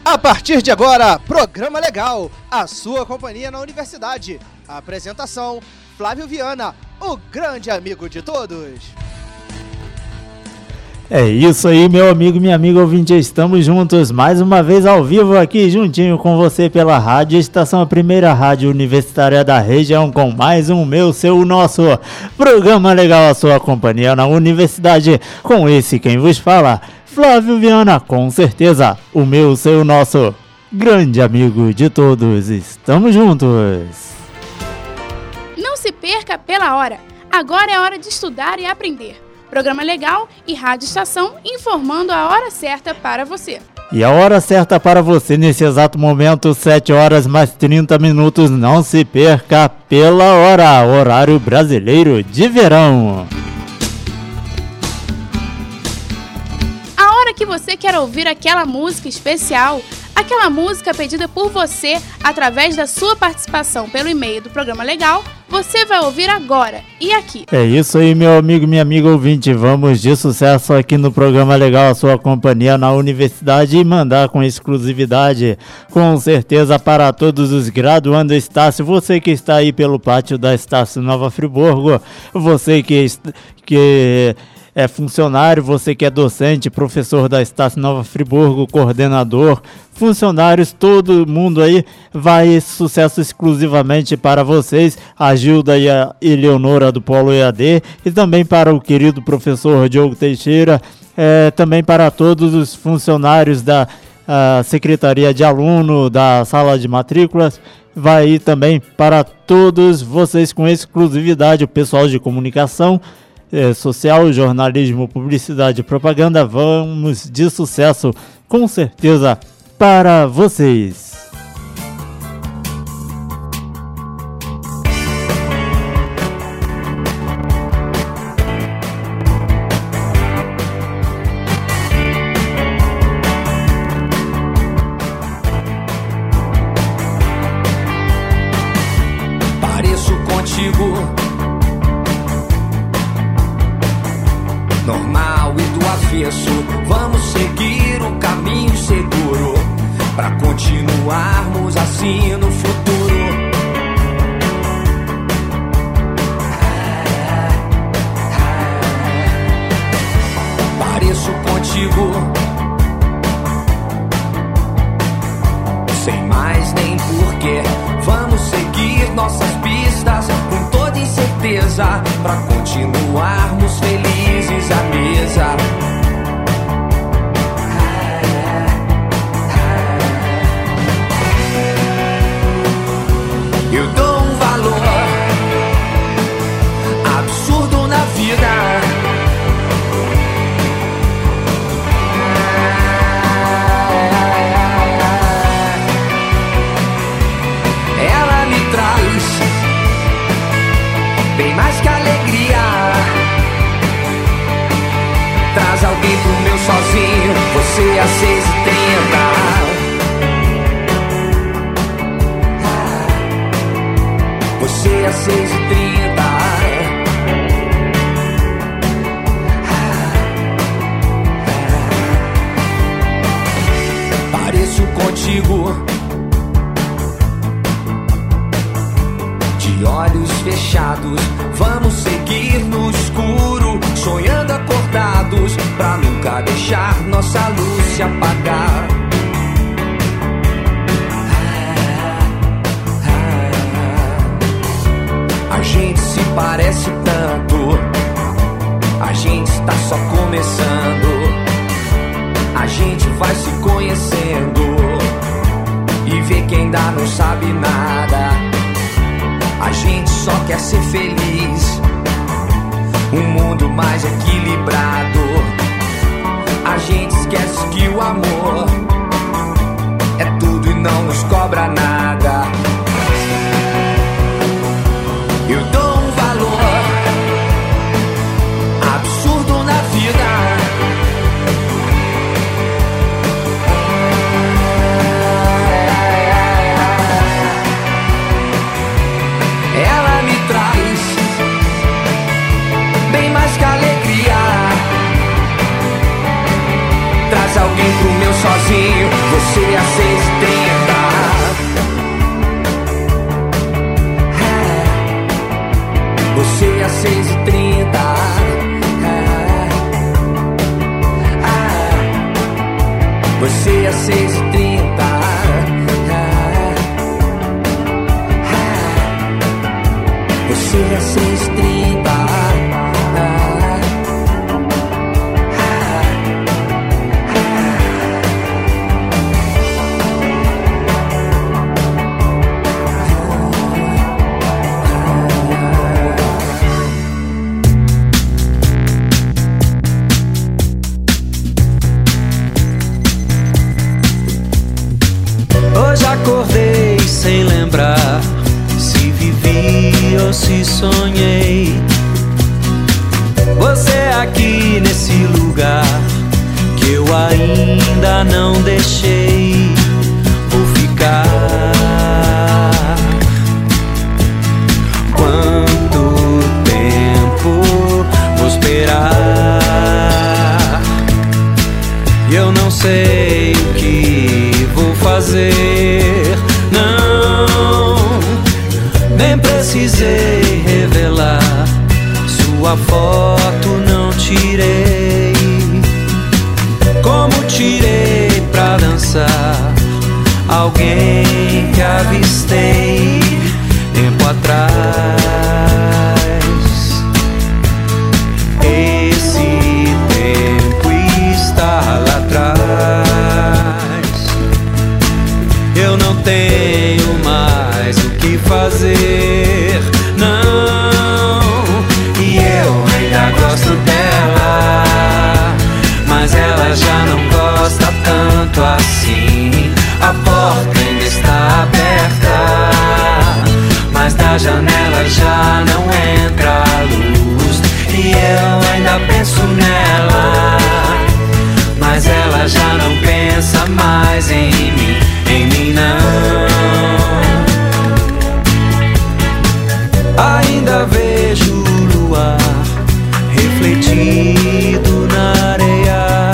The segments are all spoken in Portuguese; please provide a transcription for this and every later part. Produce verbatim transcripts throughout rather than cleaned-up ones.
A partir de agora, Programa Legal, a sua companhia na universidade. Apresentação, Flávio Viana, o grande amigo de todos. É isso aí, meu amigo, minha amiga ouvinte, estamos juntos mais uma vez ao vivo aqui juntinho com você pela Rádio Estação, a primeira rádio universitária da região, com mais um meu, seu, nosso Programa Legal, a sua companhia na universidade, com esse quem vos fala, Flávio Viana, com certeza, o meu, seu, nosso grande amigo de todos. Estamos juntos. Não se perca pela hora. Agora é hora de estudar e aprender. Programa Legal e Rádio Estação informando a hora certa para você. E a hora certa para você nesse exato momento, sete horas mais trinta minutos. Não se perca pela hora, horário brasileiro de verão. A hora que você quer ouvir aquela música especial, aquela música pedida por você através da sua participação pelo e-mail do Programa Legal, você vai ouvir agora e aqui. É isso aí, meu amigo, minha amiga ouvinte. Vamos de sucesso aqui no Programa Legal, a sua companhia na universidade, e mandar com exclusividade, com certeza, para todos os graduandos Estácio. Você que está aí pelo pátio da Estácio Nova Friburgo, você que... que é funcionário, você que é docente, professor da Estácio Nova Friburgo, coordenador, funcionários, todo mundo aí, vai sucesso exclusivamente para vocês, a Gilda e a Eleonora do Polo E A D, e também para o querido professor Diogo Teixeira, é, também para todos os funcionários da a Secretaria de Aluno, da Sala de Matrículas, vai aí também para todos vocês com exclusividade, o pessoal de comunicação, social, jornalismo, publicidade e propaganda. Vamos de sucesso, com certeza, para vocês. Pareço contigo normal e do avesso, vamos seguir o caminho seguro pra continuarmos assim no futuro. Pareço contigo, sem mais nem porquê, vamos seguir nossas pistas com toda incerteza pra continuarmos felizes à mesa. Eu dou um valor absurdo na vida. Ela me traz bem mais que alegria. Traz alguém pro meu sozinho, você às seis e trinta. Você às seis e trinta. Pareço contigo, de olhos fechados, vamos seguir no escuro, sonhando acordados, pra nunca deixar nossa luz se apagar. A gente se parece tanto, a gente está só começando, a gente vai se conhecendo e vê que ainda não sabe nada. A gente só quer ser feliz, um mundo mais equilibrado. A gente esquece que o amor é tudo e não nos cobra nada. Eu dou um valor absurdo na vida. Ela me traz bem mais que alegria. traz alguém pro meu sozinho. Você às seis e trinta. É. Você às seis e trinta. É. É. Você às seis e trinta. É. É. Você às seis e trinta. Acordei sem lembrar se vivi ou se sonhei. Você aqui nesse lugar que eu ainda não deixei. Vou ficar. Quanto tempo vou esperar? Eu não sei o que vou fazer. Não, nem precisei revelar. Sua foto não tirei, como tirei pra dançar alguém que avistei tempo atrás. Esse tempo está lá atrás. Eu não tenho mais o que fazer, não. E eu ainda gosto dela, mas ela já não gosta tanto assim. A porta ainda está aberta, mas da janela já não entra a luz. E eu ainda penso nela, mas ela já não pensa mais em mim. Em mim não. Ainda vejo o luar refletido na areia,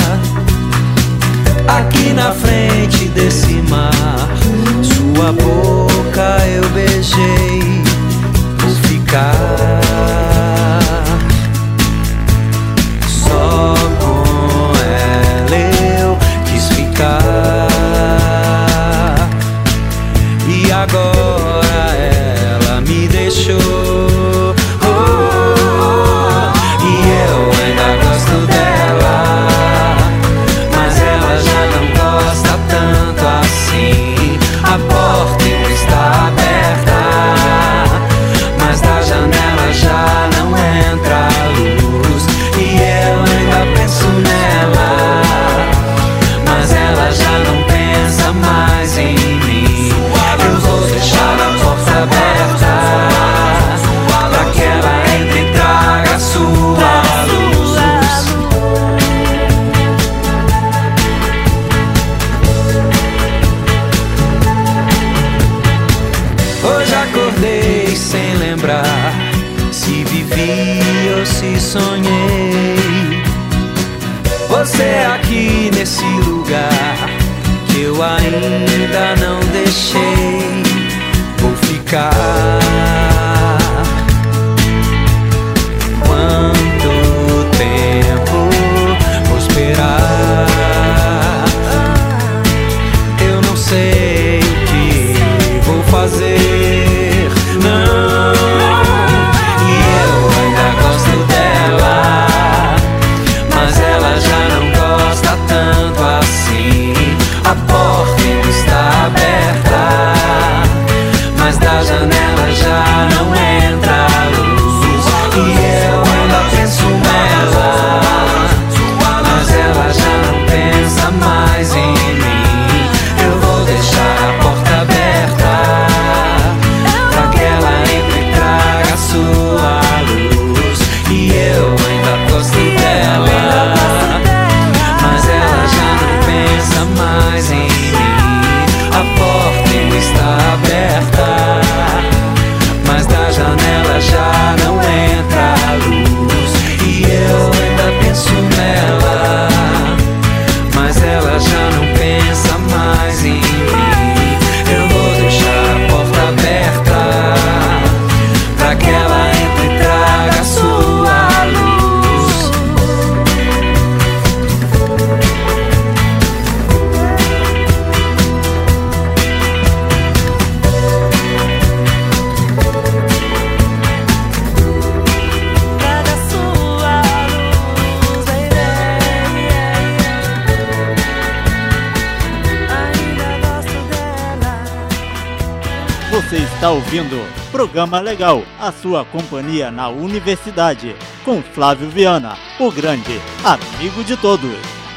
aqui na frente desse mar. Sua boca eu beijei. Vou ficar só com ela, eu quis ficar. E agora ela me deixou. Oh, e eu ainda gosto dela, mas ela já não gosta tanto assim. A porta ainda está aberta, mas da janela já não entra a luz. E eu ainda penso nela, mas ela já não pensa mais em mim. Eu vou deixar a porta aberta pra que ela entre e traga a sua luz. Hoje acordei sem lembrar se vivi ou se sonhei. Você aqui nesse lugar que eu ainda não deixei. Vou ficar. Quanto tempo vou esperar? Eu não sei o que vou fazer, não. E eu ainda gosto dela, mas ela já não gosta tanto assim. A porta ainda está aberta, mas da janela já não Você está ouvindo Programa Legal, a sua companhia na universidade, com Flávio Viana, o grande amigo de todos.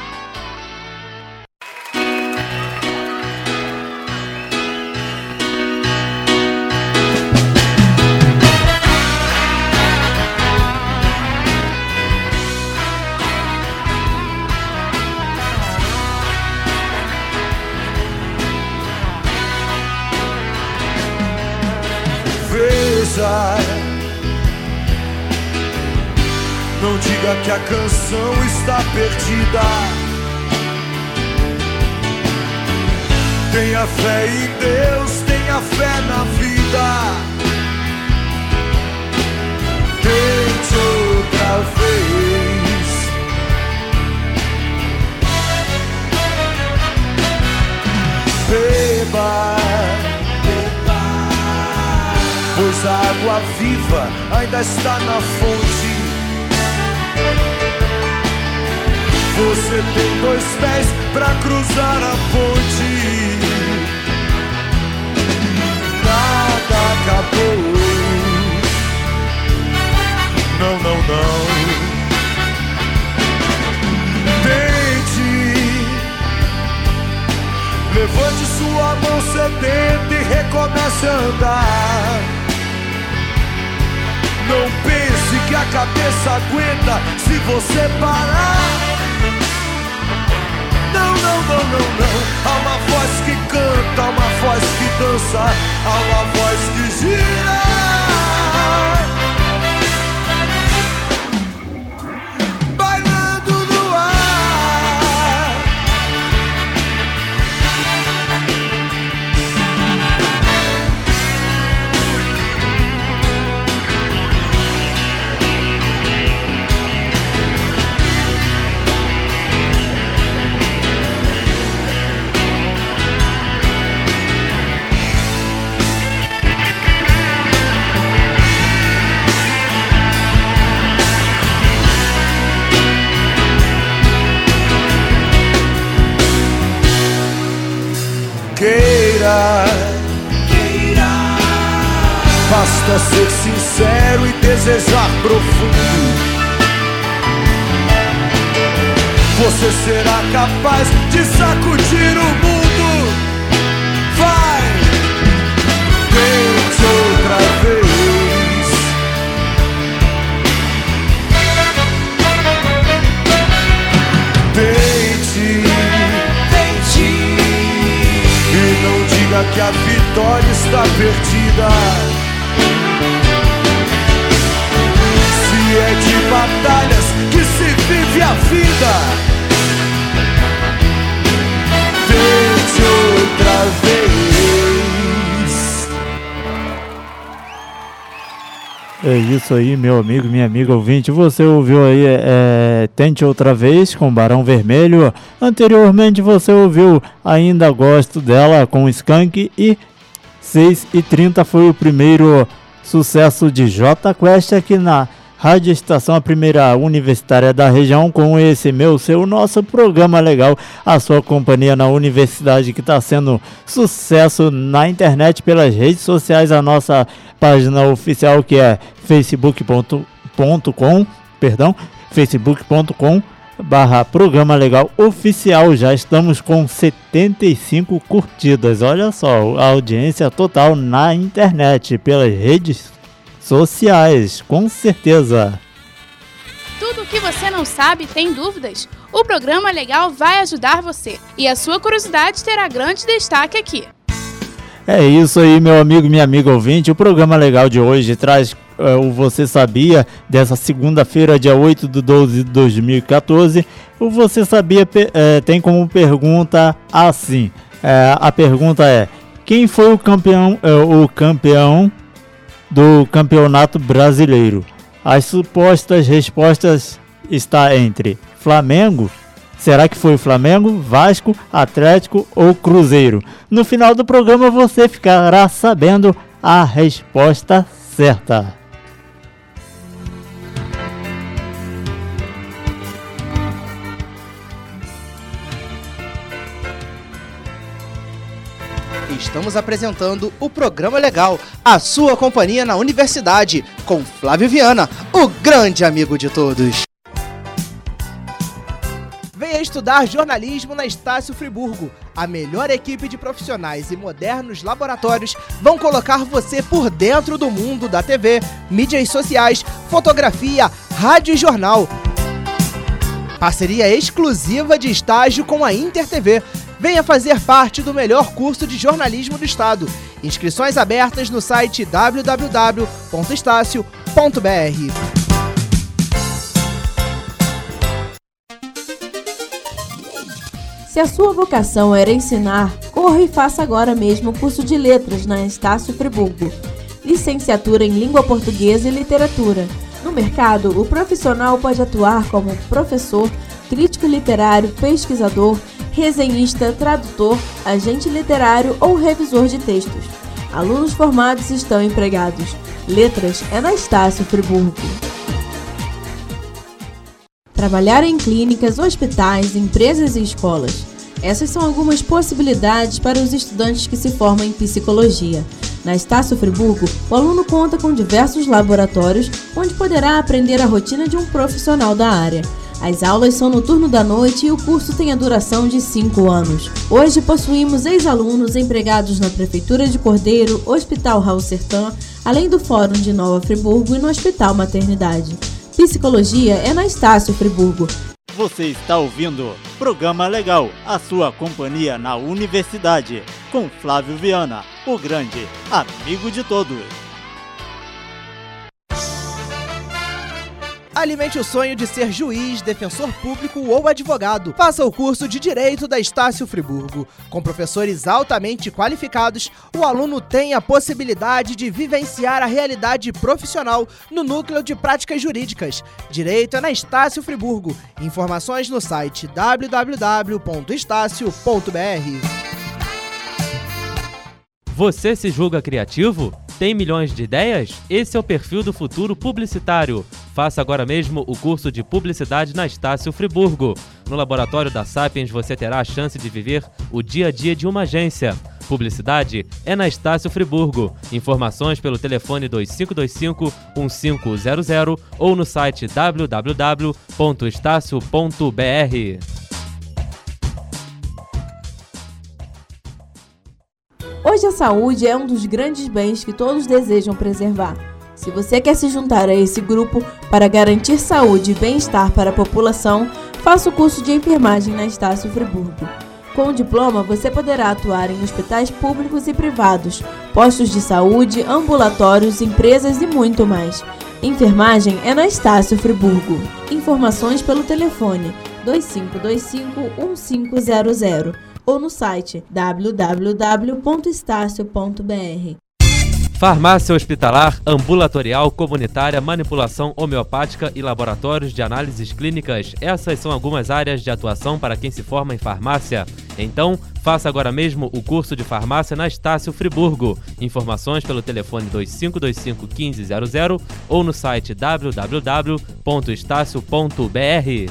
Não diga que a canção está perdida. Tenha fé em Deus, tenha fé na vida. Tente outra vez. Beba, pois a água viva ainda está na fonte. Você tem dois pés pra cruzar a ponte. Nada acabou. Não, não, não. Tente. Levante sua mão sedenta e recomece a andar. Não pense que a cabeça aguenta se você parar. Não, não, não, não, não. Há uma voz que canta, há uma voz que dança, há uma voz que gira. Bailando no ar. Queira, queira, basta ser sincero e desejar profundo. Você será capaz de sacudir o mundo. Vai, tente outra vez. Tente, tente. E não diga que a vitória está perdida. Se é de batalhas que se vive a vida, tente outra vez. É isso aí, meu amigo, minha amiga ouvinte. Você ouviu aí é, Tente Outra Vez com Barão Vermelho. Anteriormente você ouviu Ainda Gosto Dela com Skank. E seis e trinta foi o primeiro sucesso de Jota Quest aqui na Rádio Estação, a primeira universitária da região, com esse meu, seu, nosso programa legal, a sua companhia na universidade, que está sendo sucesso na internet, pelas redes sociais, a nossa página oficial, que é facebook ponto com, perdão, facebook ponto com barra programa legal oficial. Já estamos com setenta e cinco curtidas, olha só, a audiência total na internet, pelas redes sociais, com certeza. Tudo o que você não sabe, tem dúvidas? O Programa Legal vai ajudar você. E a sua curiosidade terá grande destaque aqui. É isso aí, meu amigo, minha amiga ouvinte. O Programa Legal de hoje traz uh, o Você Sabia, dessa segunda-feira, dia oito de doze de dois mil e catorze. O Você Sabia uh, tem como pergunta assim. Uh, a pergunta é: quem foi o campeão, uh, o campeão do Campeonato Brasileiro? As supostas respostas está entre Flamengo, será que foi Flamengo, Vasco, Atlético ou Cruzeiro? No final do programa você ficará sabendo a resposta certa. Estamos apresentando o Programa Legal, a sua companhia na universidade, com Flávio Viana, o grande amigo de todos. Venha estudar jornalismo na Estácio Friburgo. A melhor equipe de profissionais e modernos laboratórios vão colocar você por dentro do mundo da T V, mídias sociais, fotografia, rádio e jornal. Parceria exclusiva de estágio com a Inter T V. Venha fazer parte do melhor curso de jornalismo do estado. Inscrições abertas no site w w w ponto estácio ponto b r. Se a sua vocação era ensinar, corra e faça agora mesmo o curso de Letras na Estácio Friburgo. Licenciatura em Língua Portuguesa e Literatura. No mercado, o profissional pode atuar como professor, crítico literário, pesquisador, resenhista, tradutor, agente literário ou revisor de textos. Alunos formados estão empregados. Letras é na Estácio Friburgo. Trabalhar em clínicas, hospitais, empresas e escolas. Essas são algumas possibilidades para os estudantes que se formam em psicologia. Na Estácio Friburgo, o aluno conta com diversos laboratórios, onde poderá aprender a rotina de um profissional da área. As aulas são no turno da noite e o curso tem a duração de cinco anos. Hoje possuímos ex-alunos empregados na Prefeitura de Cordeiro, Hospital Raul Sertã, além do Fórum de Nova Friburgo e no Hospital Maternidade. Psicologia é na Estácio Friburgo. Você está ouvindo Programa Legal, a sua companhia na universidade, com Flávio Viana, o grande amigo de todos. Alimente o sonho de ser juiz, defensor público ou advogado. Faça o curso de Direito da Estácio Friburgo. Com professores altamente qualificados, o aluno tem a possibilidade de vivenciar a realidade profissional no Núcleo de Práticas Jurídicas. Direito é na Estácio Friburgo. Informações no site w w w ponto estácio ponto b r. Você se julga criativo? Tem milhões de ideias? Esse é o perfil do futuro publicitário. Faça agora mesmo o curso de Publicidade na Estácio Friburgo. No laboratório da Sapiens você terá a chance de viver o dia a dia de uma agência. Publicidade é na Estácio Friburgo. Informações pelo telefone dois cinco dois cinco, um cinco zero zero ou no site w w w ponto estácio ponto b r. Hoje a saúde é um dos grandes bens que todos desejam preservar. Se você quer se juntar a esse grupo para garantir saúde e bem-estar para a população, faça o curso de enfermagem na Estácio Friburgo. Com o diploma, você poderá atuar em hospitais públicos e privados, postos de saúde, ambulatórios, empresas e muito mais. Enfermagem é na Estácio Friburgo. Informações pelo telefone dois cinco dois cinco, um cinco zero zero ou no site w w w ponto estácio ponto b r. Farmácia hospitalar, ambulatorial, comunitária, manipulação homeopática e laboratórios de análises clínicas. Essas são algumas áreas de atuação para quem se forma em farmácia. Então, faça agora mesmo o curso de farmácia na Estácio Friburgo. Informações pelo telefone dois cinco dois cinco, um cinco zero zero ou no site w w w ponto estácio ponto b r.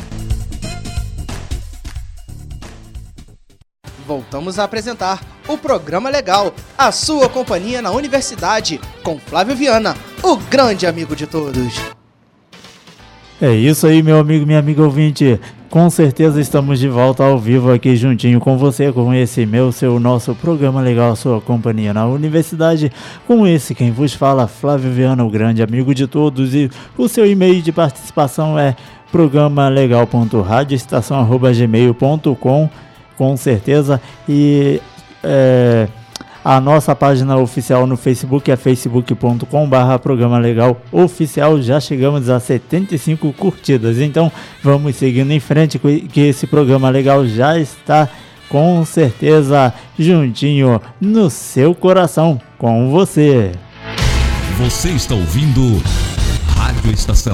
Voltamos a apresentar o Programa Legal, a sua companhia na universidade, com Flávio Viana, o grande amigo de todos. É isso aí, meu amigo, minha amiga ouvinte. Com certeza estamos de volta ao vivo aqui juntinho com você, com esse meu, seu, nosso Programa Legal, a sua companhia na universidade. Com esse quem vos fala, Flávio Viana, o grande amigo de todos. E o seu e-mail de participação é programa legal ponto radio estação arroba gmail ponto com. Com certeza, e é, a nossa página oficial no Facebook é facebook ponto com barra programa legal oficial. Já chegamos a setenta e cinco curtidas, então vamos seguindo em frente, que esse programa legal já está com certeza juntinho no seu coração, com você. Você está ouvindo Rádio Estação.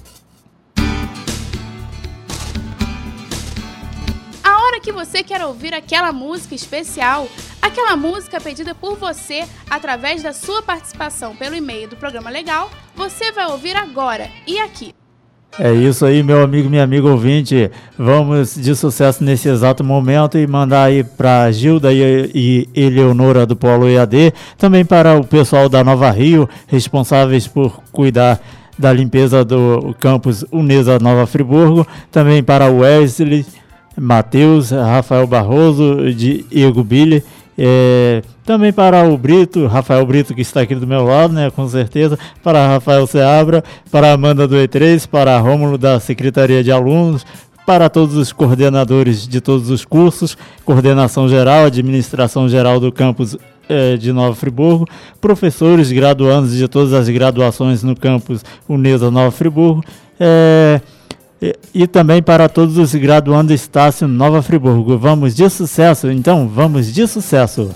Que você quer ouvir aquela música especial, aquela música pedida por você através da sua participação pelo e-mail do Programa Legal, você vai ouvir agora e aqui. É isso aí, meu amigo, minha amiga ouvinte. Vamos de sucesso nesse exato momento e mandar aí para Gilda e, e Eleonora do Polo E A D, também para o pessoal da Nova Rio, responsáveis por cuidar da limpeza do campus Unesa Nova Friburgo, também para Wesley, Matheus, Rafael Barroso, Diego Billy, é, também para o Brito, Rafael Brito, que está aqui do meu lado, né, com certeza, para Rafael Seabra, para Amanda do E três, para Rômulo da Secretaria de Alunos, para todos os coordenadores de todos os cursos, coordenação geral, administração geral do campus é, de Nova Friburgo, professores, graduandos de todas as graduações no campus Unesa Nova Friburgo, é, E, e também para todos os graduandos Estácio Nova Friburgo. Vamos de sucesso, então vamos de sucesso.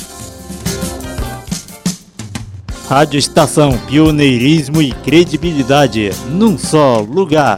Rádio Estação, pioneirismo e credibilidade num só lugar.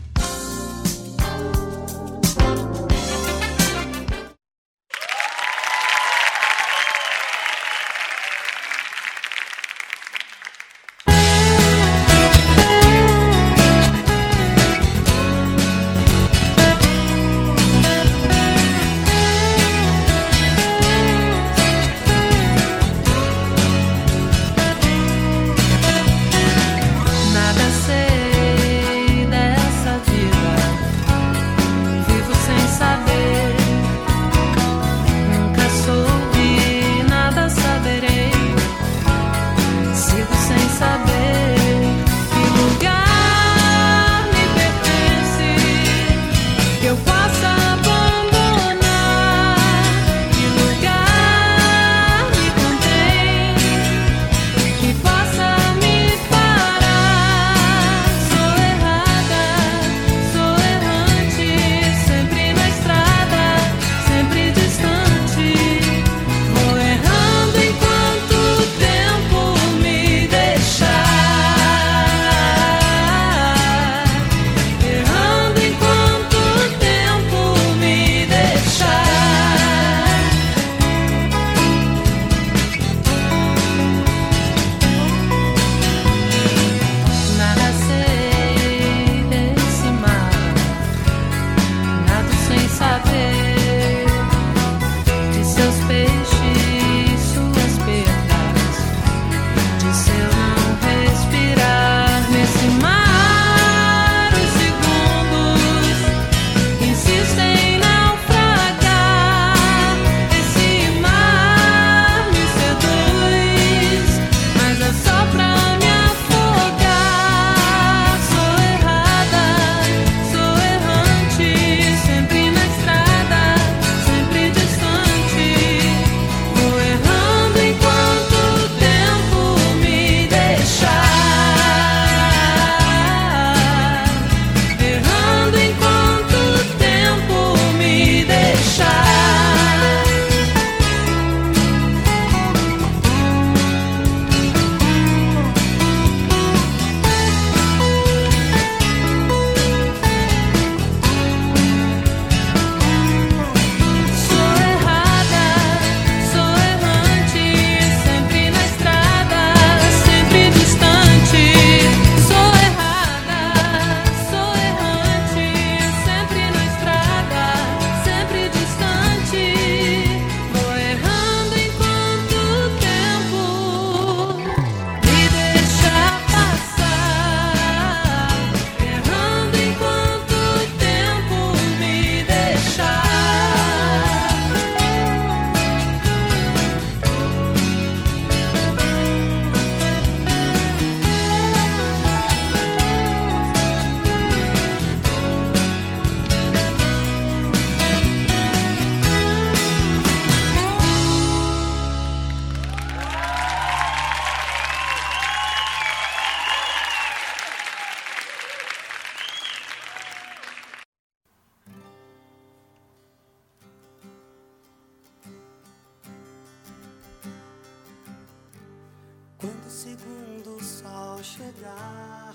Quando o segundo sol chegar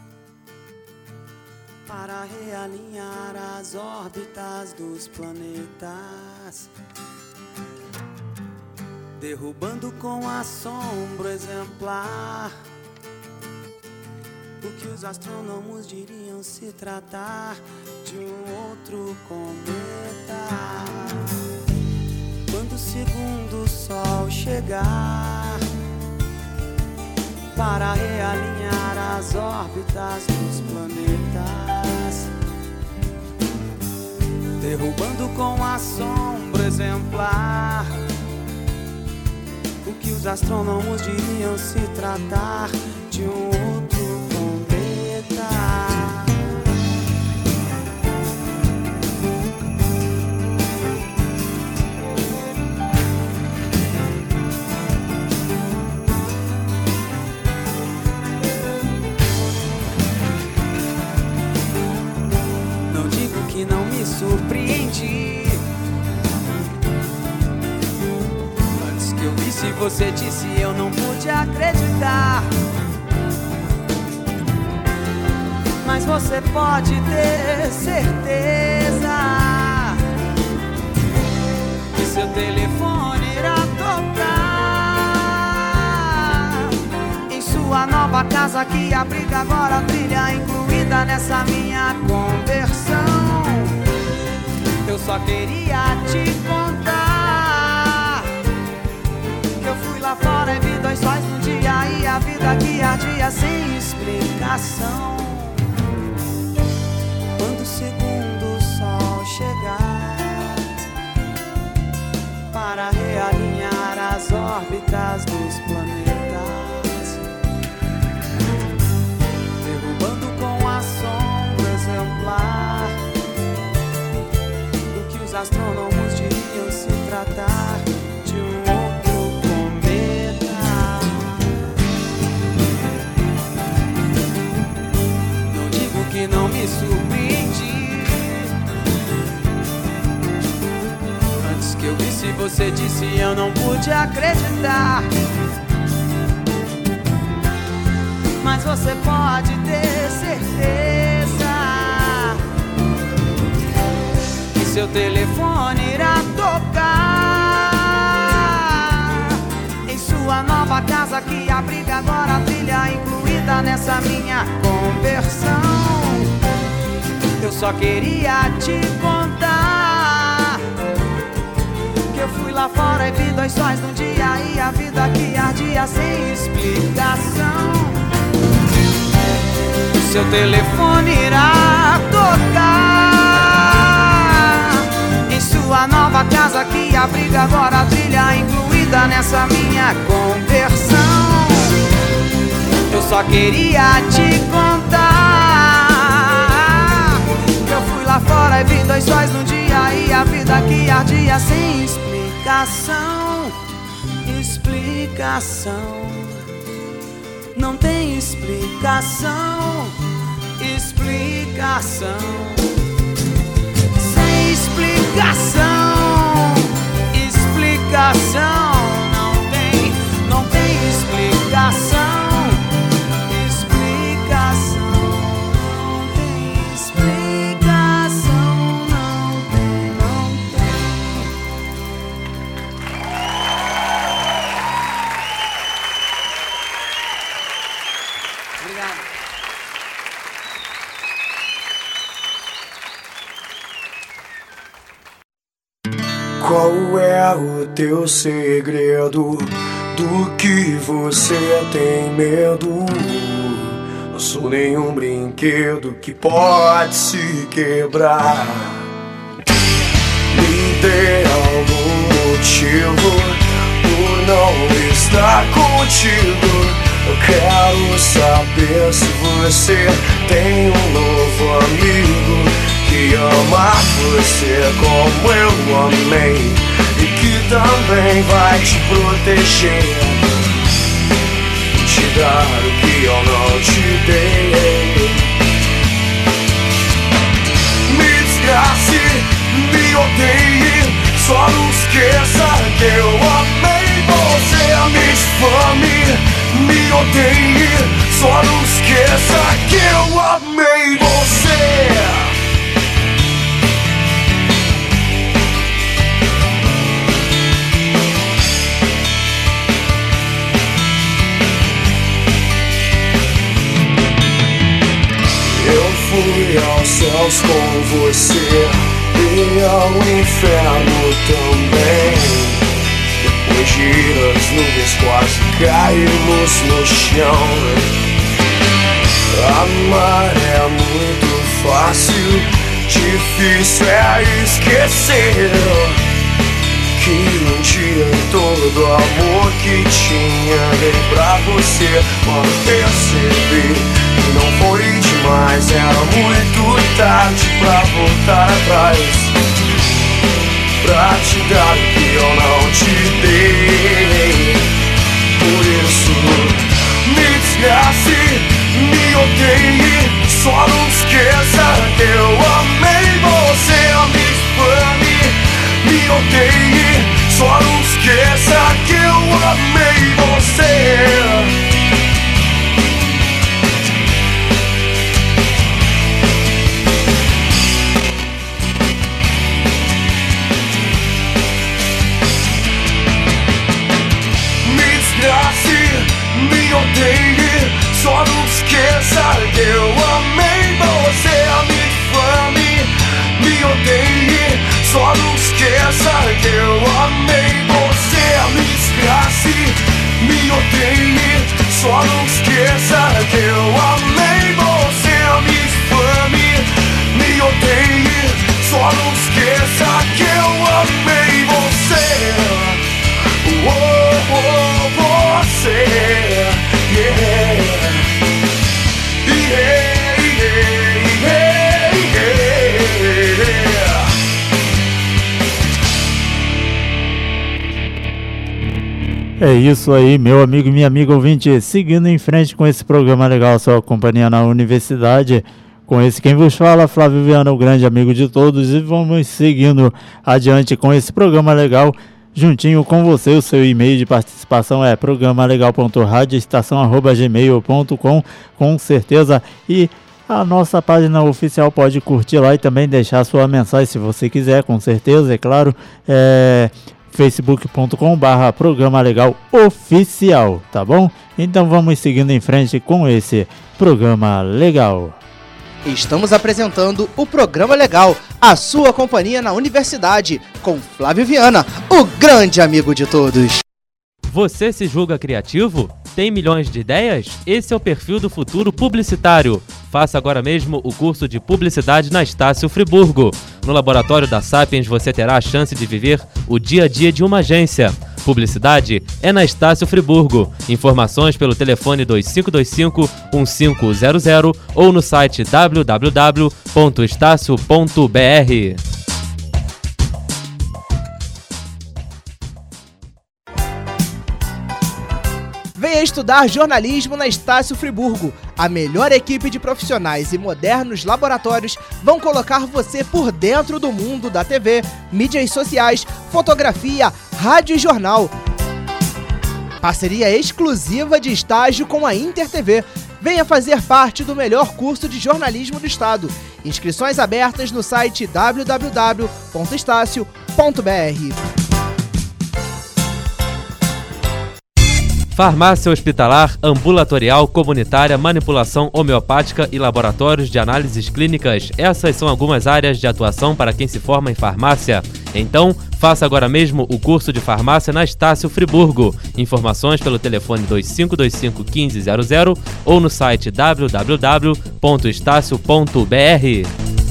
para realinhar as órbitas dos planetas, derrubando com assombro exemplar o que os astrônomos diriam se tratar de um outro cometa. Quando o segundo sol chegar para realinhar as órbitas dos planetas, derrubando com a sombra exemplar o que os astrônomos diriam se tratar de um outro cometa. Não digo que não me surpreendi. Antes que eu visse, você disse, eu não pude acreditar. Mas você pode ter certeza que seu telefone irá tocar em sua nova casa, que abriga agora a trilha incluída nessa minha conversão. Eu só queria te contar que eu fui lá fora e vi dois sóis no dia, e a vida que ardia sem explicação. Quando o segundo sol chegar para realinhar as órbitas dos planetas, derrubando com a sombra exemplar o que os astrônomos diriam se tratar de um outro cometa. Não digo que não me surpreendi. Antes que eu visse, você disse, eu não pude acreditar. Mas você pode ter certeza que seu telefone irá tocar em sua nova casa, que abriga agora a trilha incluída nessa minha conversão. Eu só queria te contar que eu fui lá fora e vi dois sóis no dia, e a vida que ardia sem explicação. Seu telefone irá tocar em sua nova casa, que abriga agora a trilha incluída nessa minha conversão. Eu só queria te contar que eu fui lá fora e vi dois sóis no dia, e a vida que ardia sem explicação. Explicação. Não tem explicação. Explicação. Sem explicação. Explicação. Não tem, não tem explicação. Explicação. Não tem explicação. Não tem, não tem. Obrigado. Qual é o teu segredo? Do que você tem medo? Não sou nenhum brinquedo que pode se quebrar. Me dê algum motivo por não estar contigo. Eu quero saber se você tem um novo amigo que ama você como eu amei, e que também vai te proteger, te dar o que eu não te dei. Me desgrace, me odeie, só não esqueça que eu amei você. Me difame, me odeie, só não esqueça que eu amei você. céus com você e ao inferno também. Depois de as nuvens quase caímos no chão. Amar é muito fácil, difícil é esquecer que um dia todo o amor que tinha dei pra você. Quando percebi que não foi demais, era muito tarde pra voltar atrás, pra te dar o que eu não te dei. Por isso, me desgrace, me odeie, só não esqueça que eu amei você. Me difame, me odeie, só não esqueça que eu amei você. Me odeie, só não esqueça que eu amei você. Me difame, me odeie, só não esqueça que eu amei você. Me desgrace, me odeie, só não esqueça que eu amei você. Me difame, me odeie, só não esqueça que eu amei você. Oh, oh, você, yeah, yeah, yeah, yeah. É isso aí, meu amigo e minha amiga ouvinte, seguindo em frente com esse programa legal, sua companhia na universidade. Com esse quem vos fala, Flávio Viana, o grande amigo de todos, e vamos seguindo adiante com esse programa legal. Juntinho com você, o seu e-mail de participação é programa legal ponto rádio estação arroba gmail ponto com, com certeza. E a nossa página oficial pode curtir lá e também deixar sua mensagem se você quiser, com certeza, é claro. É facebook ponto com barra programa legal oficial, tá bom? Então vamos seguindo em frente com esse programa legal. Estamos apresentando o Programa Legal, a sua companhia na universidade, com Flávio Viana, o grande amigo de todos. Você se julga criativo? Tem milhões de ideias? Esse é o perfil do futuro publicitário. Faça agora mesmo o curso de publicidade na Estácio Friburgo. No laboratório da Sapiens você terá a chance de viver o dia a dia de uma agência. Publicidade é na Estácio Friburgo. Informações pelo telefone dois cinco dois cinco, um cinco zero zero ou no site w w w ponto estácio ponto b r. Venha estudar jornalismo na Estácio Friburgo. A melhor equipe de profissionais e modernos laboratórios vão colocar você por dentro do mundo da T V, mídias sociais, fotografia, rádio e jornal. Parceria exclusiva de estágio com a Inter T V. Venha fazer parte do melhor curso de jornalismo do estado. Inscrições abertas no site w w w ponto estácio ponto b r. Farmácia hospitalar, ambulatorial, comunitária, manipulação homeopática e laboratórios de análises clínicas. Essas são algumas áreas de atuação para quem se forma em farmácia. Então, faça agora mesmo o curso de farmácia na Estácio Friburgo. Informações pelo telefone dois cinco dois cinco, um cinco zero zero ou no site w w w ponto estácio ponto b r.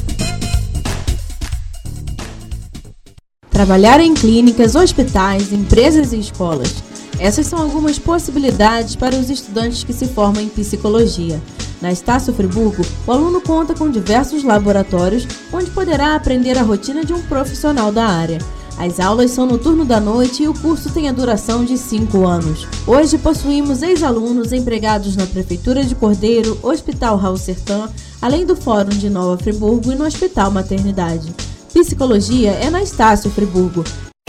Trabalhar em clínicas, hospitais, empresas e escolas. Essas são algumas possibilidades para os estudantes que se formam em psicologia. Na Estácio Friburgo, o aluno conta com diversos laboratórios onde poderá aprender a rotina de um profissional da área. As aulas são no turno da noite e o curso tem a duração de cinco anos. Hoje possuímos ex-alunos empregados na Prefeitura de Cordeiro, Hospital Raul Sertã, além do Fórum de Nova Friburgo e no Hospital Maternidade. Psicologia é na Estácio Friburgo.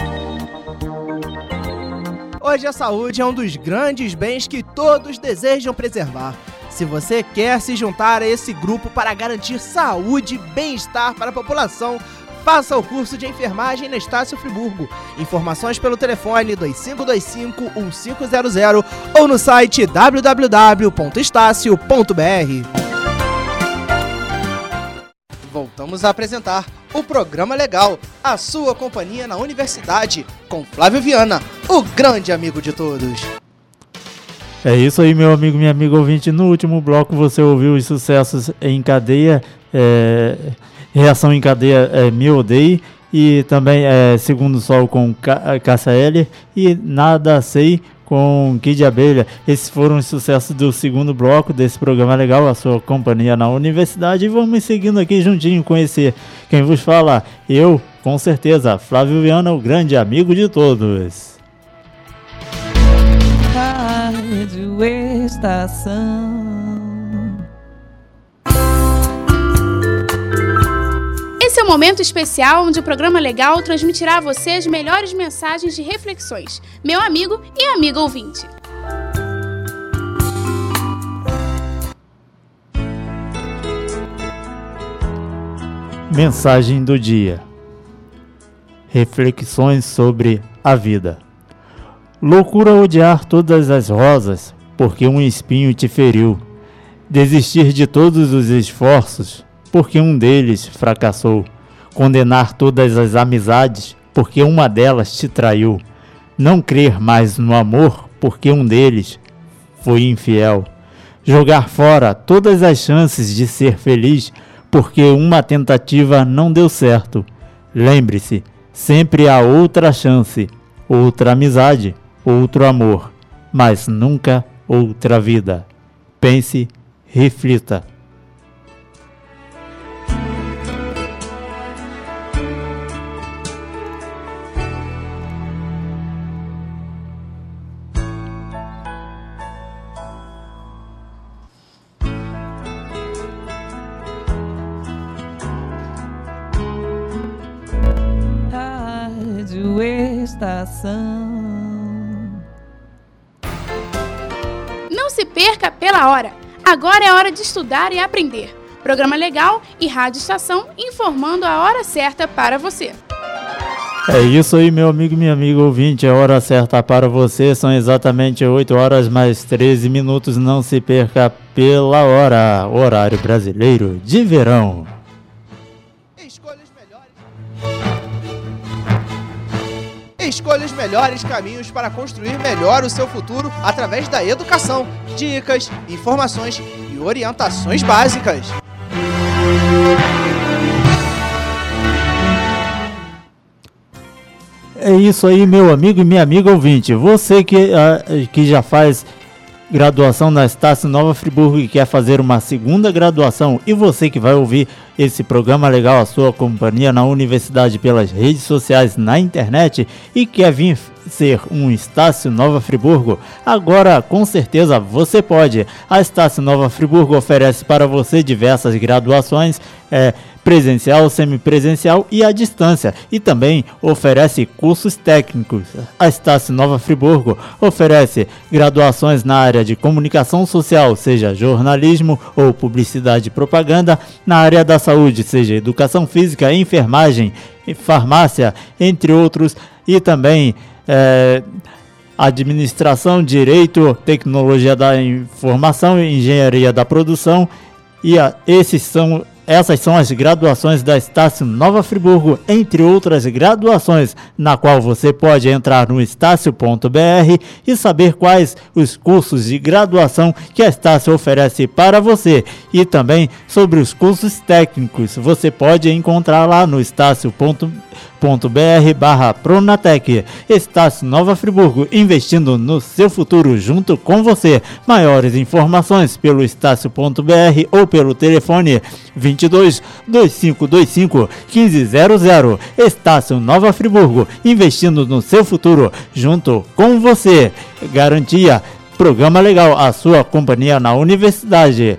Hoje a saúde é um dos grandes bens que todos desejam preservar. Se você quer se juntar a esse grupo para garantir saúde e bem-estar para a população, faça o curso de enfermagem na Estácio Friburgo. Informações pelo telefone dois cinco dois cinco, um cinco zero zero ou no site w w w ponto estácio ponto b r. voltamos a apresentar o Programa Legal, a sua companhia na universidade, com Flávio Viana, o grande amigo de todos. É isso aí, meu amigo, minha amiga ouvinte. No último bloco você ouviu os sucessos em cadeia, é, Reação em Cadeia, é, Me Odeie, e também é, Segundo Sol com Cássia Eller e Nada Sei com Kid Abelha. Esses foram os sucessos do segundo bloco desse programa legal, a sua companhia na universidade. E vamos seguindo aqui juntinho conhecer quem vos fala. Eu, com certeza, Flávio Viana, o grande amigo de todos. Rádio Estação. Esse é o momento especial onde o Programa Legal transmitirá a você as melhores mensagens de reflexões, meu amigo e amiga ouvinte. Mensagem do dia. Reflexões sobre a vida. Loucura odiar todas as rosas, porque um espinho te feriu. Desistir de todos os esforços, porque um deles fracassou. Condenar todas as amizades, porque uma delas te traiu. Não crer mais no amor, porque um deles foi infiel. Jogar fora todas as chances de ser feliz, porque uma tentativa não deu certo. Lembre-se, sempre há outra chance, outra amizade, outro amor, mas nunca outra vida. Pense, reflita. Rádio Estação. Não se perca pela hora. Agora é hora de estudar e aprender. Programa Legal e Rádio Estação informando a hora certa para você. É isso aí, meu amigo e minha amiga ouvinte. A hora certa para você são exatamente oito horas mais treze minutos. Não se perca pela hora. Horário brasileiro de verão. Escolha os melhores. Escolha os melhores caminhos para construir melhor o seu futuro através da educação. Dicas, informações e orientações básicas. É isso aí, meu amigo e minha amiga ouvinte. Você que, uh, que já faz graduação na Estácio Nova Friburgo e quer fazer uma segunda graduação, e você que vai ouvir esse programa legal, a sua companhia na universidade pelas redes sociais, na internet, e quer vir ser um Estácio Nova Friburgo, agora com certeza você pode. A Estácio Nova Friburgo oferece para você diversas graduações, é, presencial, semipresencial e à distância, e também oferece cursos técnicos. A Estácio Nova Friburgo oferece graduações na área de comunicação social, seja jornalismo ou publicidade e propaganda, na área da saúde, seja educação física, enfermagem, farmácia, entre outros, e também é, administração, direito, tecnologia da informação, engenharia da produção, e a, esses são Essas são as graduações da Estácio Nova Friburgo, entre outras graduações, na qual você pode entrar no estácio ponto b r e saber quais os cursos de graduação que a Estácio oferece para você. E também sobre os cursos técnicos, você pode encontrar lá no estácio ponto b r barra Pronatec. Estácio Nova Friburgo, investindo no seu futuro junto com você. Maiores informações pelo estácio ponto b r ou pelo telefone vinte e dois, vinte e cinco vinte e cinco, quinze zero zero. Estácio Nova Friburgo, investindo no seu futuro junto com você. Garantia. Programa Legal, a sua companhia na universidade.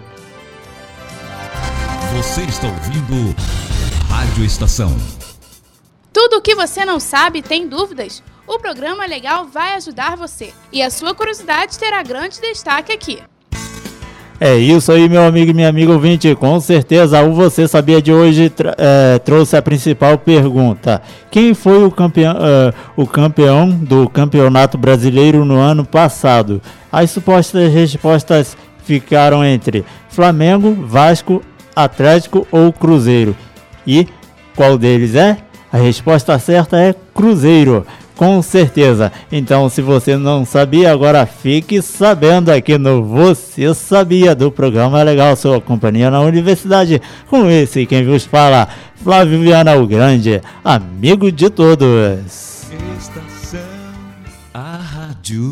Você está ouvindo Rádio Estação. Tudo o que você não sabe e tem dúvidas? O Programa Legal vai ajudar você. E a sua curiosidade terá grande destaque aqui. É isso aí, meu amigo e minha amiga ouvinte. Com certeza o Você Sabia de hoje é, trouxe a principal pergunta. Quem foi o campeão, uh, o campeão do Campeonato Brasileiro no ano passado? As supostas respostas ficaram entre Flamengo, Vasco, Atlético ou Cruzeiro. E qual deles é? A resposta certa é Cruzeiro, com certeza. Então, se você não sabia, agora fique sabendo aqui no Você Sabia, do programa Legal, sua companhia na universidade, com esse quem vos fala, Flávio Viana o Grande, amigo de todos. Estação, a rádio.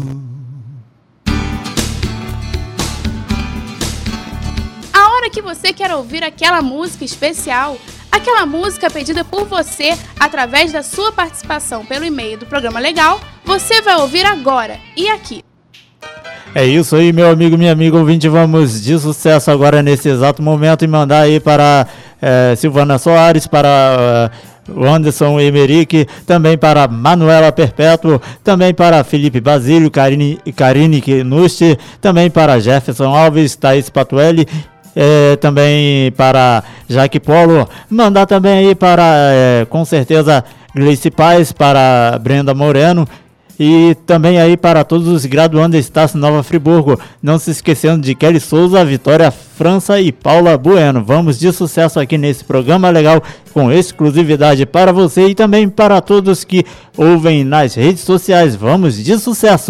A hora que você quer ouvir aquela música especial, aquela música pedida por você através da sua participação pelo e-mail do programa Legal, você vai ouvir agora e aqui. É isso aí, meu amigo, minha amiga ouvinte, vamos de sucesso agora nesse exato momento e mandar aí para é, Silvana Soares, para uh, o Anderson Emerick, também para Manuela Perpétuo, também para Felipe Basílio, Karine, Karine Kinusti, também para Jefferson Alves, Thaís Patuelli, É, também para Jaque Polo, mandar também aí para, é, com certeza, Gleice Paz, para Brenda Moreno e também aí para todos os graduandos da Estácio Nova Friburgo, não se esquecendo de Kelly Souza, Vitória França e Paula Bueno. Vamos de sucesso aqui nesse programa legal, com exclusividade para você e também para todos que ouvem nas redes sociais. Vamos de sucesso!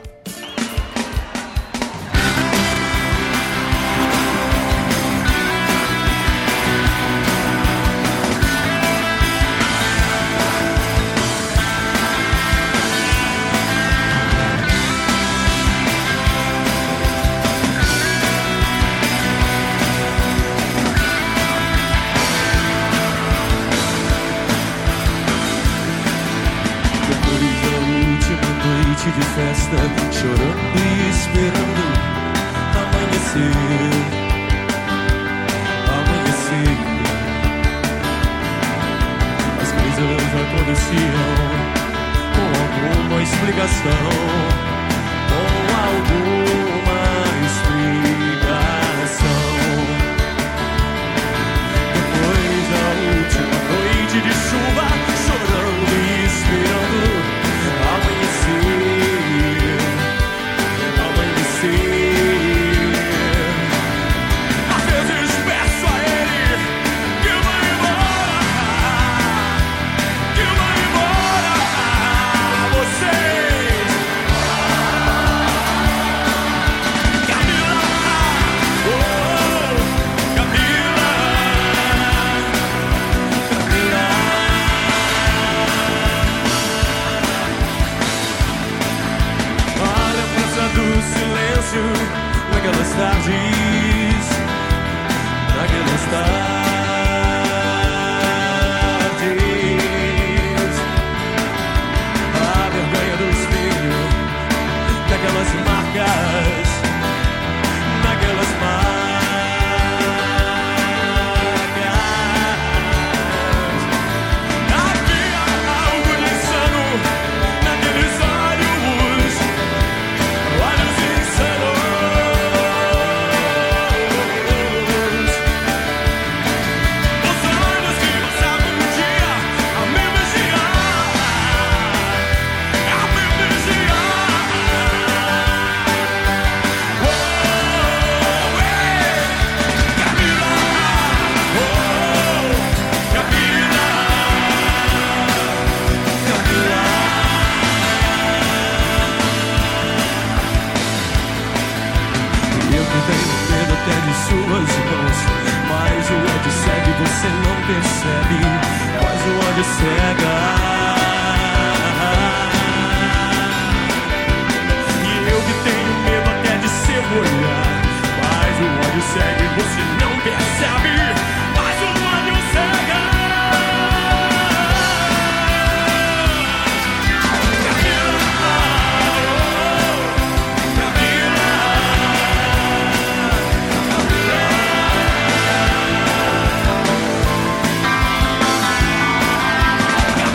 De festa, chorando e esperando amanhecer, amanhecer. As coisas aconteciam com alguma explicação, com alguma explicação. Depois da última noite de chuva, chorando e esperando amanhecer. Naquelas tardes, naquelas tardes, a vergonha do espelho, naquelas marcas, naquelas marcas. Havia algo de insano naqueles olhos, olhos insanos. Suas mãos, mas o ódio segue, você não percebe, mas o ódio cega. E eu que tenho medo até de seu olhar, mas o ódio segue, você não percebe, mas o ódio cega. Camila,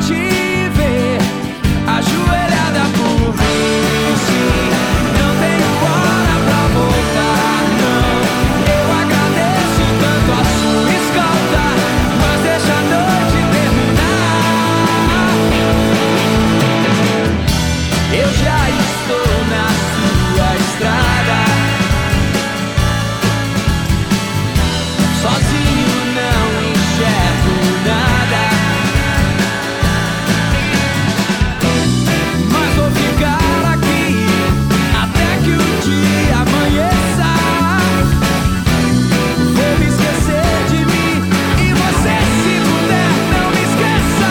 te ver ajoelhada por mim. Sim, não tenho hora pra voltar, não. Eu agradeço tanto a sua escolta, mas deixa a noite terminar. Eu já estou na sua estrada, sozinho não enxergo nada, mas vou ficar aqui até que o dia amanheça. Vou me esquecer de mim e você, se puder, não me esqueça.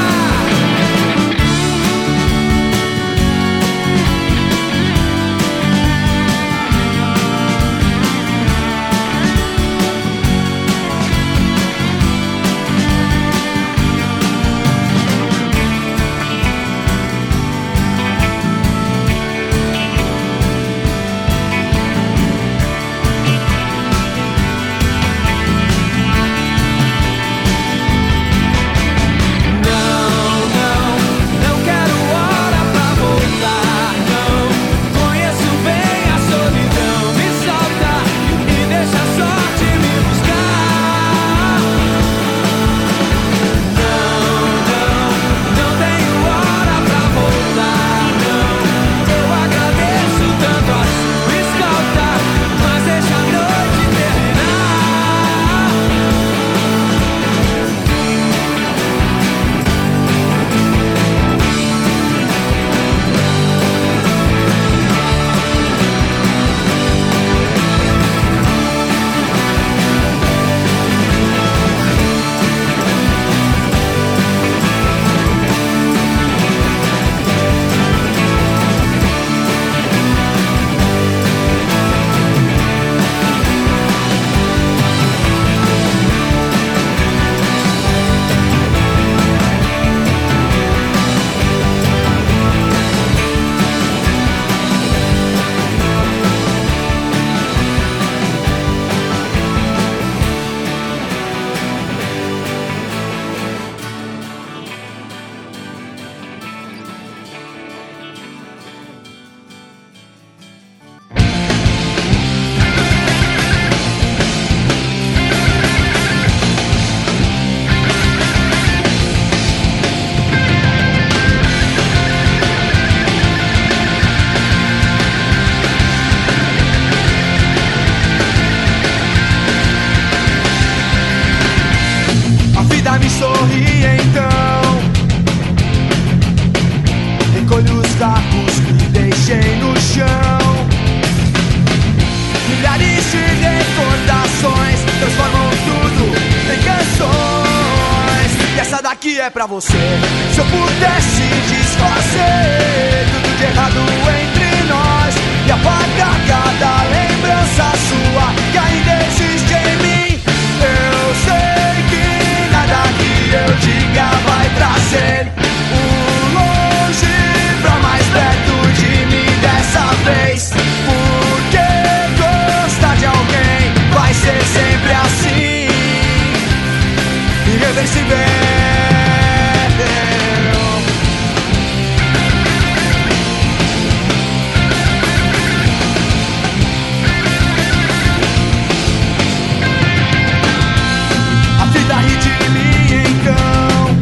Não, não, não quero hora pra voltar, não. Conheço bem a solidão, me solta e deixa a sorte me buscar. Não, não, não tenho hora pra voltar, não. Eu agradeço tanto a sua escolta, mas deixa a noite terminar. A vida me sorri então, recolho os cacos que deixei no chão. Milhares de recordações transformam tudo em canções, e essa daqui é pra você. Se eu pudesse desfazer tudo de errado entre nós e apagar cada lembrança sua que ainda existe em mim, eu sei que nada que eu diga vai trazer o longe pra mais perto de mim dessa vez. Porque gostar de alguém vai ser sempre assim, irreversível. A vida ri de mim então,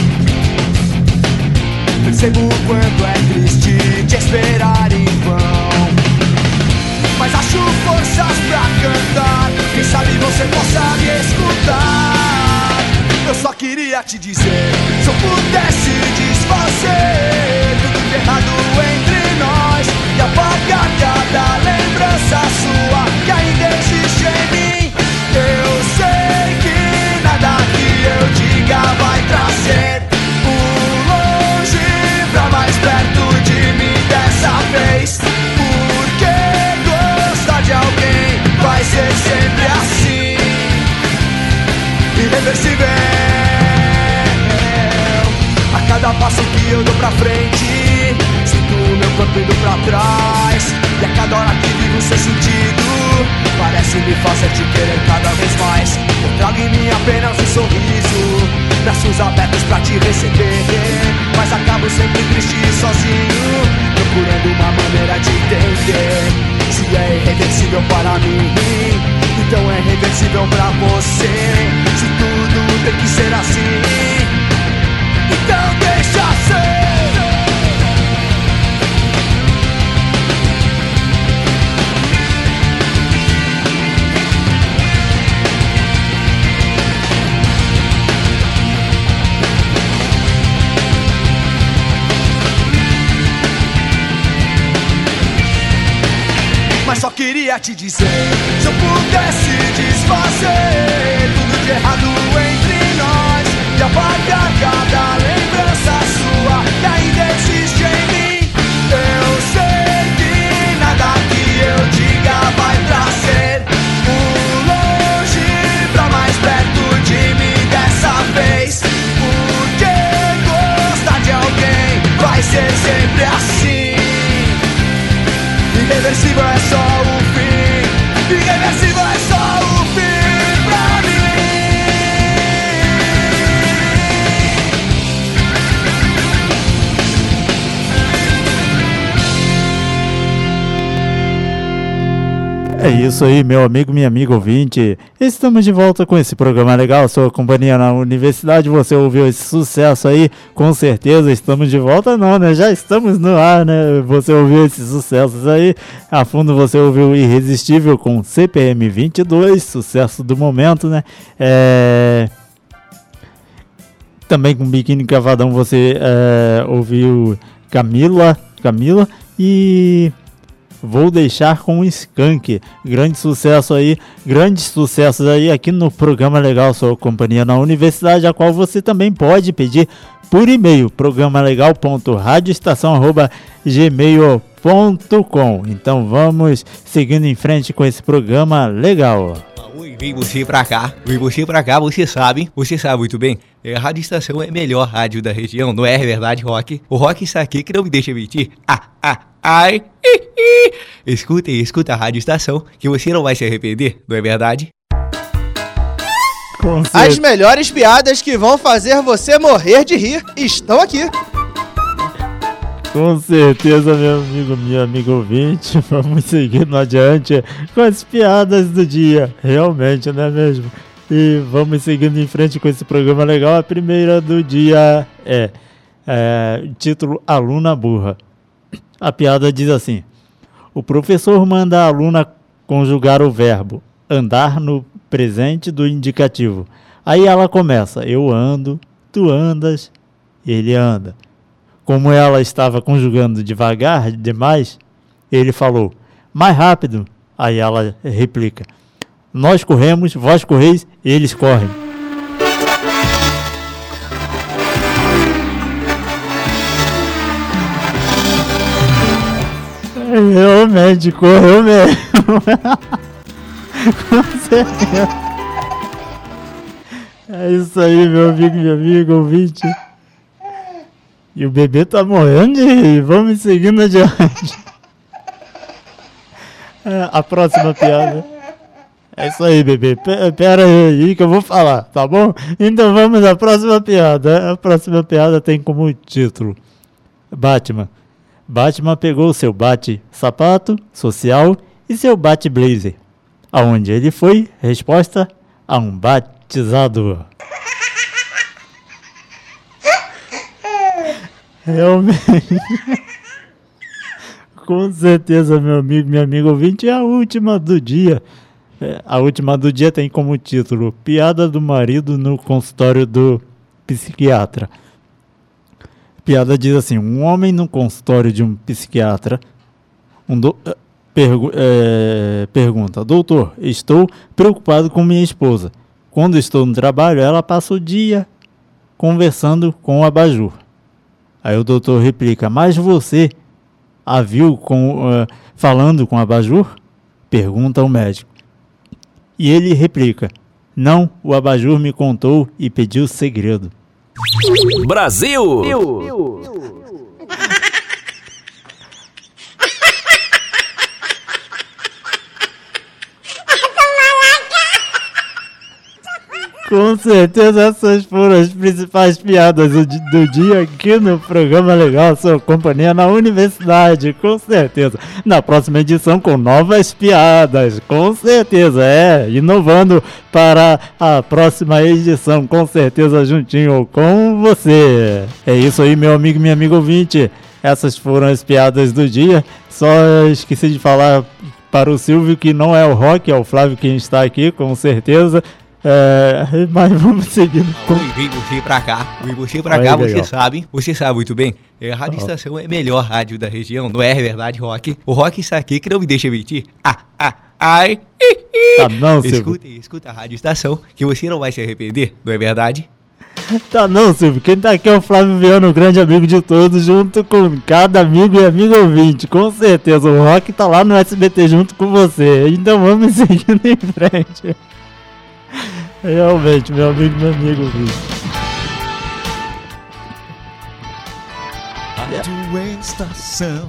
percebo o quanto é triste te esperar em vão, mas acho forças pra cantar, quem sabe você possa me escutar. Eu só queria te dizer, se eu pudesse desfazer tudo de errado entre nós e apagar cada lembrança sua que ainda existe em mim, eu sei que nada que eu diga vai trazer o longe pra mais perto de mim dessa vez. Porque gostar de alguém vai ser sempre assim, irreversível. A cada passo que eu dou pra frente, sinto o meu corpo indo pra trás, e a cada hora que vivo sem sentido, parece me fazer te querer cada vez mais. Eu trago em mim apenas um sorriso, braços abertos pra te receber. mas acabo sempre triste e sozinho, procurando uma maneira de entender. Se é irreversível para mim, então é reversível pra você. Se tudo tem que ser assim, então deixa ser. Mas só queria te dizer, se eu pudesse desfazer tudo de errado entre nós e apagar cada lembrança sua que ainda existe em mim, eu sei que nada que eu diga vai trazer um longe pra mais perto de mim dessa vez, porque gostar de alguém vai ser sempre assim. Irreversível é só o fim, irreversível é só o fim pra mim. É isso aí, meu amigo, minha amiga ouvinte. Estamos de volta com esse programa legal, sua companhia na universidade. Você ouviu esse sucesso aí? Com certeza estamos de volta, não, né? Já estamos no ar, né? Você ouviu esses sucessos aí? A fundo você ouviu Irresistível com C P M vinte e dois, sucesso do momento, né? É... Também com Biquíni Cavadão você é, ouviu Camila, Camila e... Vou Deixar com o Skank, grande sucesso aí, grandes sucessos aí aqui no programa legal, sua companhia na universidade, a qual você também pode pedir por e-mail, programa legal ponto radioestação arroba gmail ponto com. Então vamos seguindo em frente com esse programa legal. Vem você pra cá, vem você pra cá, você sabe, você sabe muito bem, a Rádio Estação é a melhor rádio da região, não é verdade, Rock? O Rock está aqui que não me deixa mentir. Ah, ah, ai, hi, hi. Escuta e escuta a Rádio Estação, que você não vai se arrepender, não é verdade? As melhores piadas que vão fazer você morrer de rir estão aqui. Com certeza, meu amigo, minha amiga ouvinte, vamos seguindo adiante com as piadas do dia, realmente, não é mesmo? E vamos seguindo em frente com esse programa legal. A primeira do dia é, é título Aluna Burra. A piada diz assim: o professor manda a aluna conjugar o verbo andar no presente do indicativo. Aí ela começa: eu ando, tu andas, ele anda. Como ela estava conjugando devagar demais, ele falou: mais rápido. Aí ela replica: nós corremos, vós correis, eles correm. Realmente, correu mesmo. Com certeza. É isso aí, meu amigo, minha amiga, ouvinte. E o bebê tá morrendo de rir. Vamos seguindo adiante. É, a próxima piada. É isso aí, bebê. P- pera aí que eu vou falar, tá bom? Então vamos à próxima piada. A próxima piada tem como título: Batman. Batman pegou seu bate-sapato social e seu bate-blazer. Aonde ele foi? Resposta: a um batizador. Realmente. Com certeza, meu amigo, minha amiga ouvinte, é a última do dia. É, a última do dia tem como título: piada do marido no consultório do psiquiatra. Piada diz assim: um homem no consultório de um psiquiatra um do, pergu, é, pergunta: doutor, estou preocupado com minha esposa. Quando estou no trabalho, ela passa o dia conversando com o abajur. Aí o doutor replica: mas você a viu com, uh, falando com o abajur? Pergunta o médico. E ele replica: não, o abajur me contou e pediu segredo. Brasil! Com certeza essas foram as principais piadas do, do dia aqui no programa Legal, sua companhia na universidade, com certeza. Na próxima edição com novas piadas, com certeza, é, inovando para a próxima edição, com certeza juntinho com você. É isso aí, meu amigo, minha amiga ouvinte, essas foram as piadas do dia. Só esqueci de falar para o Silvio que não é o Rock, é o Flávio quem está aqui, com certeza. É, mas vamos seguir. Com... Vem você pra cá, vem você pra cá, você sabe, você sabe muito bem. É, a Rádio Estação é a melhor rádio da região, não é verdade, Rock? O Rock está aqui que não me deixa mentir. Ah, ah, ai, hi, hi. Tá não, Silvio. Escuta, escuta a Rádio Estação, que você não vai se arrepender, não é verdade? Tá não, Silvio, quem tá aqui é o Flávio Viana, o grande amigo de todos, junto com cada amigo e amigo ouvinte, com certeza. O Rock tá lá no S B T junto com você, então vamos seguindo em frente. Realmente, meu amigo, meu amigo ouvinte. Rádio Estação.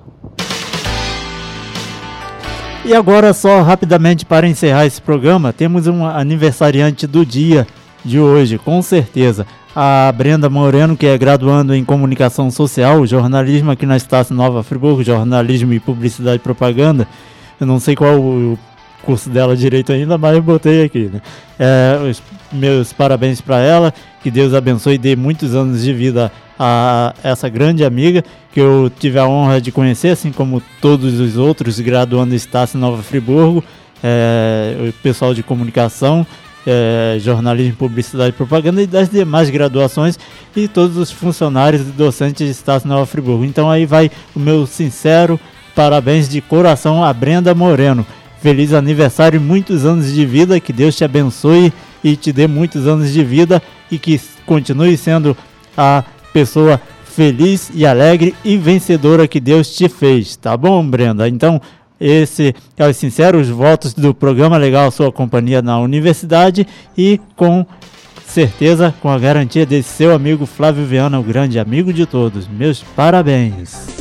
E agora, só rapidamente para encerrar esse programa, temos um aniversariante do dia de hoje, com certeza. A Brenda Moreno, que é graduando em Comunicação Social, jornalismo aqui na Estácio Nova Friburgo, jornalismo e publicidade e propaganda. Eu não sei qual o curso dela direito ainda, mas eu botei aqui, né? É, os meus parabéns para ela, que Deus abençoe e dê muitos anos de vida a essa grande amiga que eu tive a honra de conhecer, assim como todos os outros graduando Estácio Nova Friburgo, é, o pessoal de comunicação, é, jornalismo, publicidade e propaganda e das demais graduações e todos os funcionários e docentes de Estácio Nova Friburgo. Então aí vai o meu sincero parabéns de coração a Brenda Moreno. Feliz aniversário e muitos anos de vida, que Deus te abençoe e te dê muitos anos de vida e que continue sendo a pessoa feliz e alegre e vencedora que Deus te fez, tá bom, Brenda? Então, esse é os sinceros votos do programa Legal, sua companhia na universidade e com certeza com a garantia desse seu amigo Flávio Viana, o grande amigo de todos. Meus parabéns!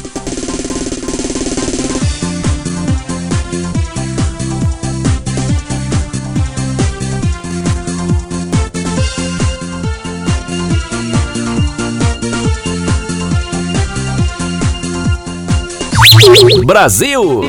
Brasil!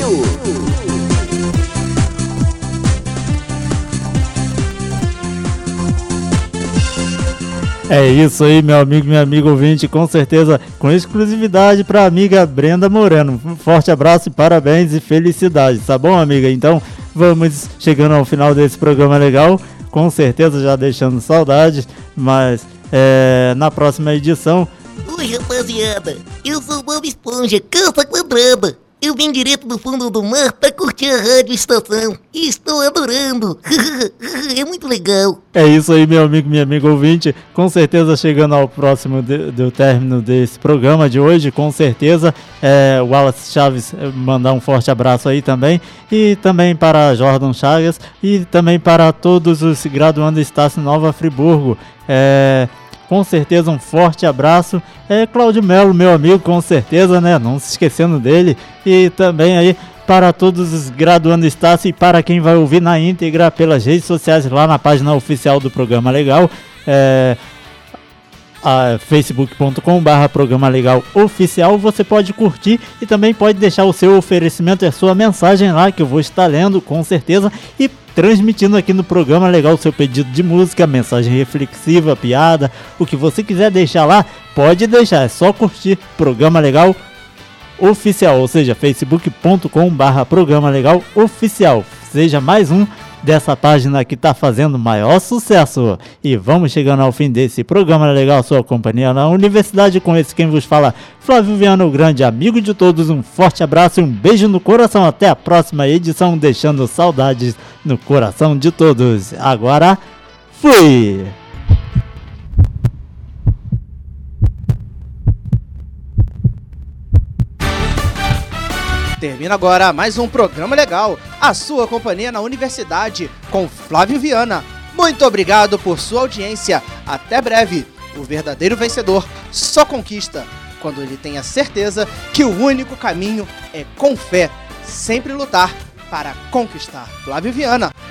É isso aí, meu amigo, minha amiga ouvinte, com certeza com exclusividade para a amiga Brenda Moreno. Um forte abraço, parabéns e felicidades, tá bom, amiga? Então, vamos chegando ao final desse programa legal, com certeza já deixando saudades, mas é, na próxima edição... Oi, rapaziada, eu sou o Bob Esponja, caça quadrada. Eu vim direto do fundo do mar pra curtir a Rádio Estação e estou adorando. É muito legal. É isso aí, meu amigo, minha amiga ouvinte. Com certeza chegando ao próximo de, do término desse programa de hoje, com certeza. É, o Wallace Chaves mandar um forte abraço aí também. E também para Jordan Chagas e também para todos os graduandos Estácio Nova Friburgo. É... Com certeza um forte abraço. É Cláudio Melo, meu amigo, com certeza, né? Não se esquecendo dele. E também aí para todos os graduandos Estácio e para quem vai ouvir na íntegra pelas redes sociais lá na página oficial do Programa Legal. É... facebook ponto com barra Programa Legal Oficial. Você pode curtir e também pode deixar o seu oferecimento e a sua mensagem lá, que eu vou estar lendo com certeza e transmitindo aqui no Programa Legal o seu pedido de música, mensagem reflexiva, piada, o que você quiser deixar lá, pode deixar, é só curtir Programa Legal Oficial, ou seja, facebook ponto com barra Programa Legal Oficial. Seja mais um dessa página que está fazendo maior sucesso. E vamos chegando ao fim desse Programa Legal, sua companhia na universidade, com esse quem vos fala, Flávio Viana, o grande amigo de todos. Um forte abraço e um beijo no coração. Até a próxima edição, deixando saudades no coração de todos. Agora, fui! Termina agora mais um Programa Legal, a sua companhia na universidade, com Flávio Viana. Muito obrigado por sua audiência. Até breve. O verdadeiro vencedor só conquista quando ele tem a certeza que o único caminho é com fé. Sempre lutar para conquistar. Flávio Viana.